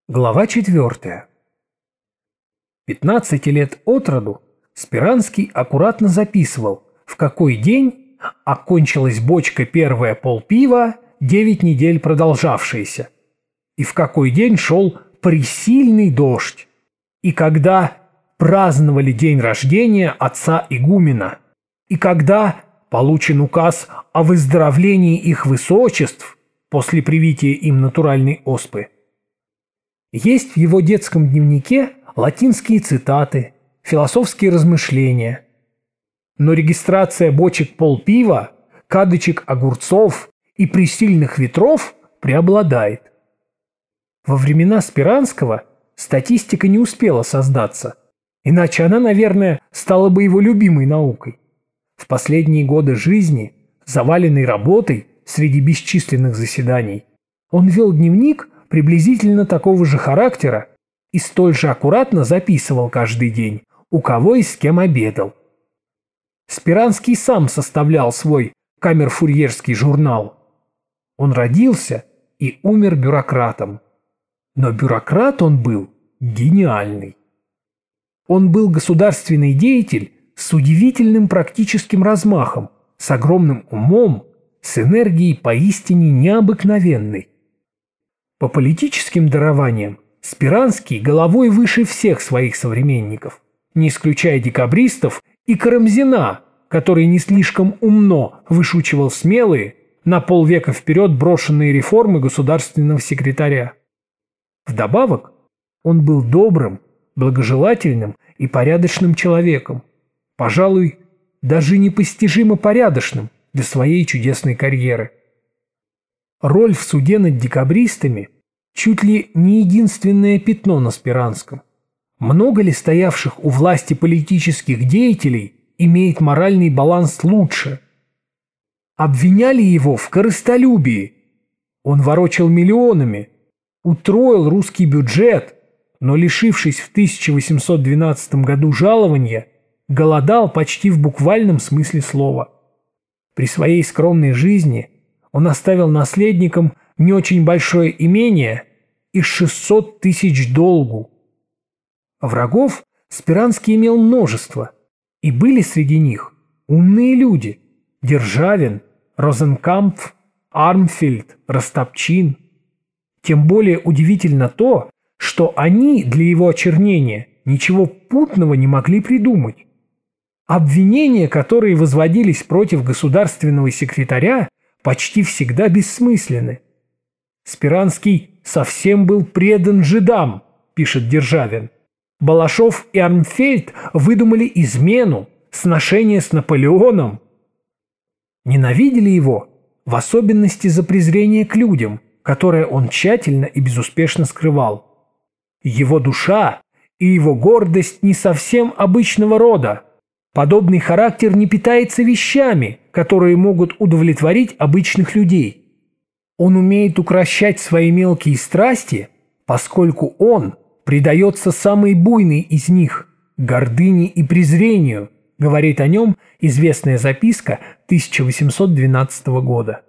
Глава 4. 15 лет от роду Спиранский аккуратно записывал, в какой день окончилась бочка первая полпива, 9 недель продолжавшаяся, и в какой день шел пресильный дождь, и когда праздновали день рождения отца игумена, и когда получен указ о выздоровлении их высочеств после привития им натуральной оспы. Есть в его детском дневнике латинские цитаты, философские размышления. Но регистрация бочек полпива, кадочек огурцов и пресильных ветров преобладает. Во времена Спиранского статистика не успела создаться, иначе она, наверное, стала бы его любимой наукой. В последние годы жизни, заваленной работой среди бесчисленных заседаний, он вел дневник приблизительно такого же характера и столь же аккуратно записывал каждый день, у кого и с кем обедал. Спиранский сам составлял свой камерфурьерский журнал. Он родился и умер бюрократом. Но бюрократ он был гениальный. Он был государственный деятель с удивительным практическим размахом, с огромным умом, с энергией поистине необыкновенной. По политическим дарованиям Спиранский головой выше всех своих современников, не исключая декабристов и Карамзина, который не слишком умно вышучивал смелые, на полвека вперед брошенные реформы государственного секретаря. Вдобавок, он был добрым, благожелательным и порядочным человеком, пожалуй, даже непостижимо порядочным для своей чудесной карьеры. Роль в суде над декабристами чуть ли не единственное пятно на Спиранском. Много ли стоявших у власти политических деятелей имеет моральный баланс лучше? Обвиняли его в корыстолюбии. Он ворочал миллионами, утроил русский бюджет, но, лишившись в 1812 году жалования, голодал почти в буквальном смысле слова. При своей скромной жизни он оставил наследникам не очень большое имение и 600 тысяч долгу. Врагов Спиранский имел множество, и были среди них умные люди – Державин, Розенкампф, Армфельд, Растопчин. Тем более удивительно то, что они для его очернения ничего путного не могли придумать. Обвинения, которые возводились против государственного секретаря, почти всегда бессмысленны. Спиранский совсем был предан жидам, пишет Державин. Балашов и Армфельд выдумали измену, сношение с Наполеоном. Ненавидели его, в особенности за презрение к людям, которое он тщательно и безуспешно скрывал. Его душа и его гордость не совсем обычного рода. Подобный характер не питается вещами, которые могут удовлетворить обычных людей. Он умеет укрощать свои мелкие страсти, поскольку он предается самой буйной из них – гордыне и презрению, говорит о нем известная записка 1812 года.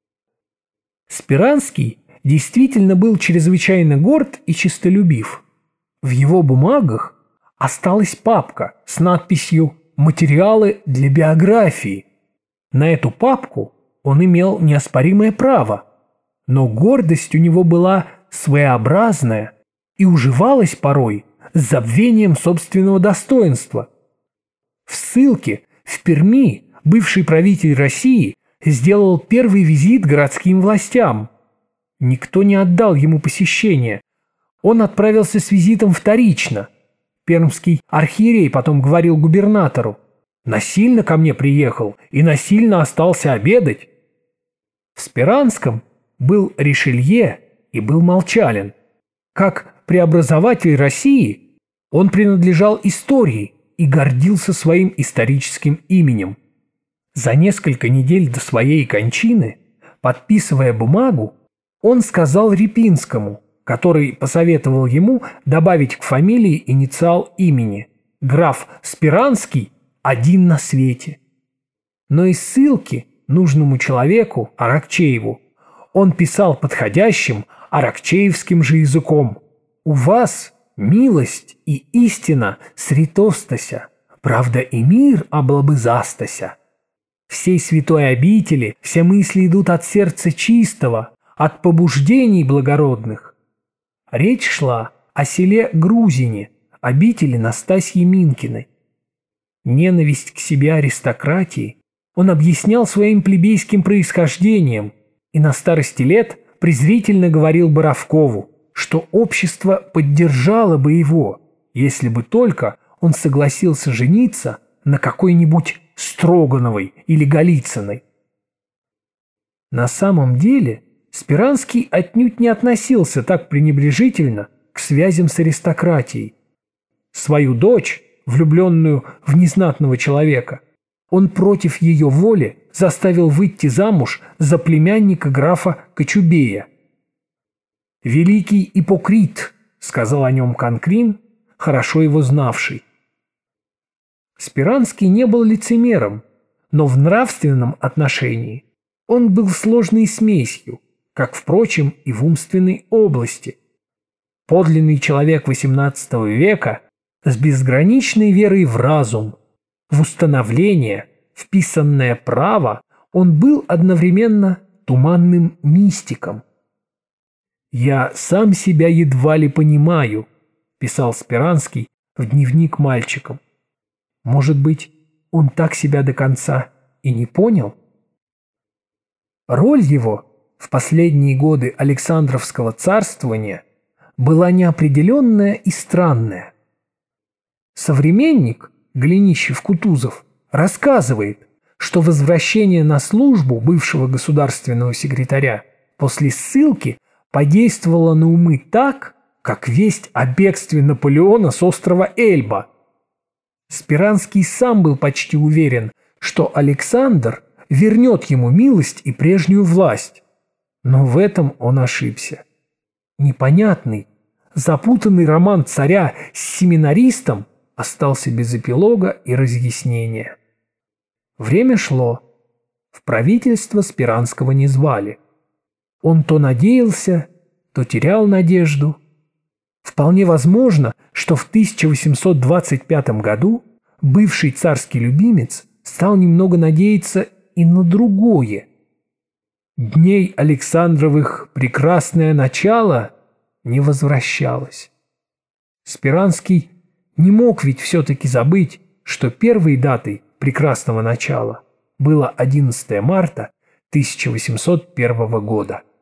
Спиранский действительно был чрезвычайно горд и честолюбив. В его бумагах осталась папка с надписью «Материалы для биографии». На эту папку он имел неоспоримое право, но гордость у него была своеобразная и уживалась порой с забвением собственного достоинства. В ссылке в Перми бывший правитель России сделал первый визит городским властям. Никто не отдал ему посещение. Он отправился с визитом вторично. Пермский архиерей потом говорил губернатору: «Насильно ко мне приехал и насильно остался обедать». В Спиранском был Ришелье и был Молчалин. Как преобразователь России он принадлежал истории и гордился своим историческим именем. За несколько недель до своей кончины, подписывая бумагу, он сказал Репинскому, который посоветовал ему добавить к фамилии инициал имени: граф Спиранский один на свете. Но из ссылки нужному человеку, Аракчееву, он писал подходящим аракчеевским же языком: У вас милость и истина сретостася, правда и мир облобызастася. Всей святой обители все мысли идут от сердца чистого, от побуждений благородных. Речь шла о селе Грузине, обители Настасьи Минкиной. Ненависть к себе аристократии он объяснял своим плебейским происхождением и на старости лет презрительно говорил Боровкову, что общество поддержало бы его, если бы только он согласился жениться на какой-нибудь Строгановой или Голицыной. На самом деле Спиранский отнюдь не относился так пренебрежительно к связям с аристократией. Свою дочь, влюбленную в незнатного человека, он против ее воли заставил выйти замуж за племянника графа Кочубея. «Великий ипокрит», — сказал о нем Конкрин, хорошо его знавший. Спиранский не был лицемером, но в нравственном отношении он был сложной смесью, как, впрочем, и в умственной области. Подлинный человек XVIII века с безграничной верой в разум, в установление, в писанное право, он был одновременно туманным мистиком. «Я сам себя едва ли понимаю», – писал Спиранский в дневник мальчиком. Может быть, он так себя до конца и не понял? Роль его в последние годы Александровского царствования была неопределенная и странная. Современник Голенищев-Кутузов рассказывает, что возвращение на службу бывшего государственного секретаря после ссылки подействовало на умы так, как весть о бегстве Наполеона с острова Эльба. Спиранский сам был почти уверен, что Александр вернет ему милость и прежнюю власть. Но в этом он ошибся. Непонятный, запутанный роман царя с семинаристом остался без эпилога и разъяснения. Время шло. В правительство Спиранского не звали. Он то надеялся, то терял надежду. Вполне возможно, что в 1825 году бывший царский любимец стал немного надеяться и на другое. Дней Александровых прекрасное начало не возвращалось. Спиранский не мог ведь все-таки забыть, что первой датой прекрасного начала было 11 марта 1801 года.